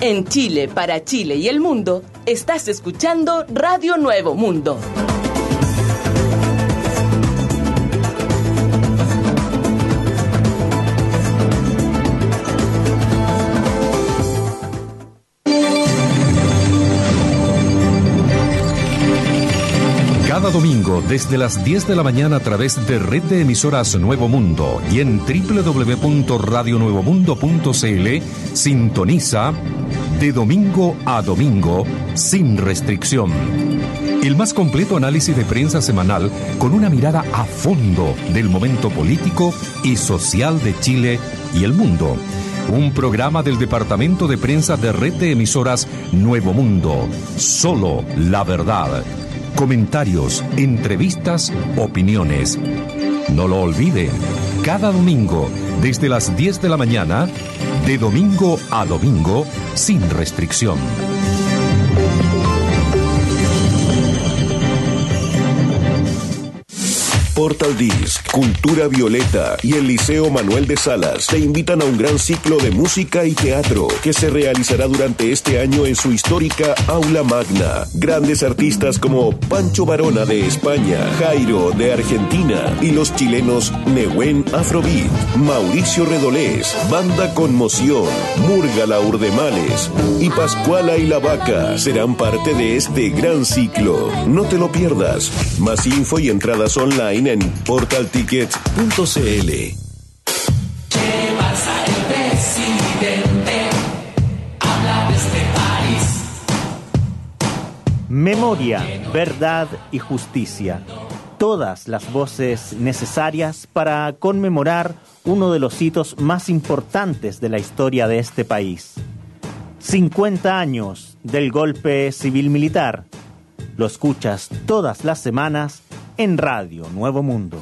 En Chile, para Chile y el mundo, estás escuchando Radio Nuevo Mundo. Cada domingo, desde las 10 de la mañana a través de Red de Emisoras Nuevo Mundo y en www.radionuevomundo.cl, sintoniza De Domingo a Domingo, sin restricción. El más completo análisis de prensa semanal con una mirada a fondo del momento político y social de Chile y el mundo. Un programa del Departamento de Prensa de Red de Emisoras Nuevo Mundo. Solo la verdad. Comentarios, entrevistas, opiniones. No lo olvide, cada domingo, desde las 10 de la mañana, de domingo a domingo, sin restricción. Portal Disc, Cultura Violeta y el Liceo Manuel de Salas te invitan a un gran ciclo de música y teatro que se realizará durante este año en su histórica Aula Magna. Grandes artistas como Pancho Varona de España, Jairo de Argentina y los chilenos Nehuen Afrobeat, Mauricio Redolés, Banda Conmoción, Múrgala Urdemales y Pascuala y la Vaca serán parte de este gran ciclo. No te lo pierdas. Más info y entradas online en portaltickets.cl. ¿Qué pasa? El presidente habla de este país. Memoria, verdad y justicia. Todas las voces necesarias para conmemorar uno de los hitos más importantes de la historia de este país. 50 años del golpe civil-militar. Lo escuchas todas las semanas en Radio Nuevo Mundo.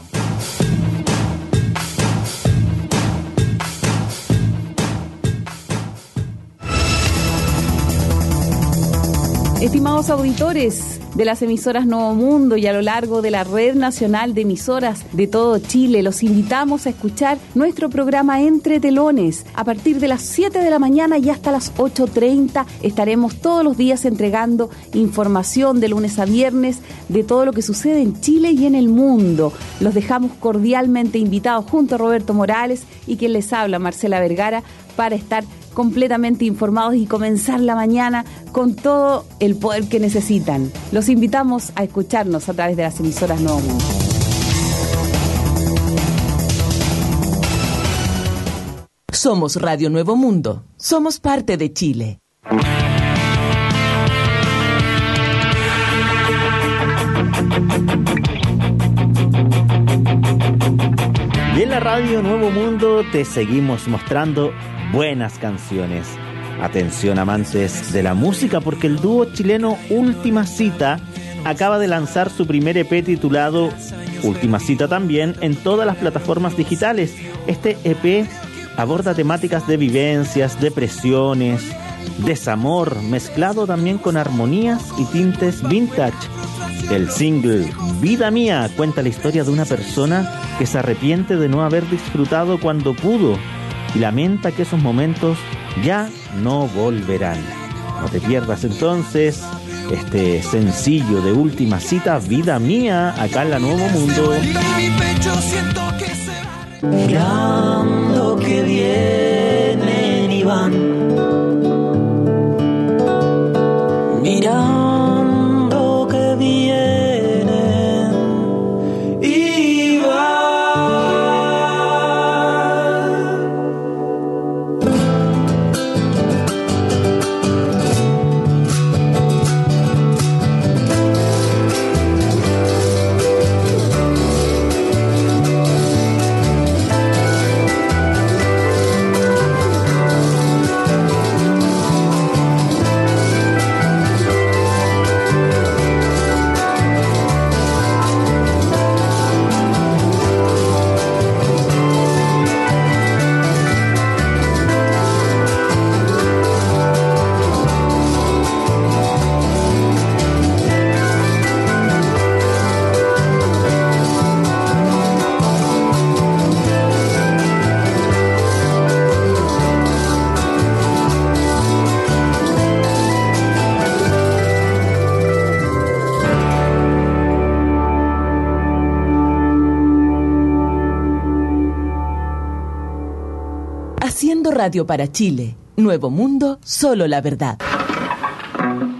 Estimados auditores de las emisoras Nuevo Mundo y a lo largo de la Red Nacional de Emisoras de todo Chile, los invitamos a escuchar nuestro programa Entre Telones. A partir de las 7 de la mañana y hasta las 8:30 estaremos todos los días entregando información de lunes a viernes de todo lo que sucede en Chile y en el mundo. Los dejamos cordialmente invitados junto a Roberto Morales y quien les habla, Marcela Vergara, para estar completamente informados y comenzar la mañana con todo el poder que necesitan. Los invitamos a escucharnos a través de las emisoras Nuevo Mundo. Somos Radio Nuevo Mundo. Somos parte de Chile. Y en la Radio Nuevo Mundo te seguimos mostrando buenas canciones. Atención, amantes de la música, porque el dúo chileno Última Cita acaba de lanzar su primer EP titulado Última Cita también en todas las plataformas digitales. Este EP aborda temáticas de vivencias, depresiones, desamor, mezclado también con armonías y tintes vintage. El single Vida Mía cuenta la historia de una persona que se arrepiente de no haber disfrutado cuando pudo y lamenta que esos momentos ya no volverán. No te pierdas entonces este sencillo de Última Cita, Vida Mía, acá en la Nuevo Mundo. Mirando que vienen y van, mirando que vienen y van. Haciendo radio para Chile. Nuevo Mundo, solo la verdad.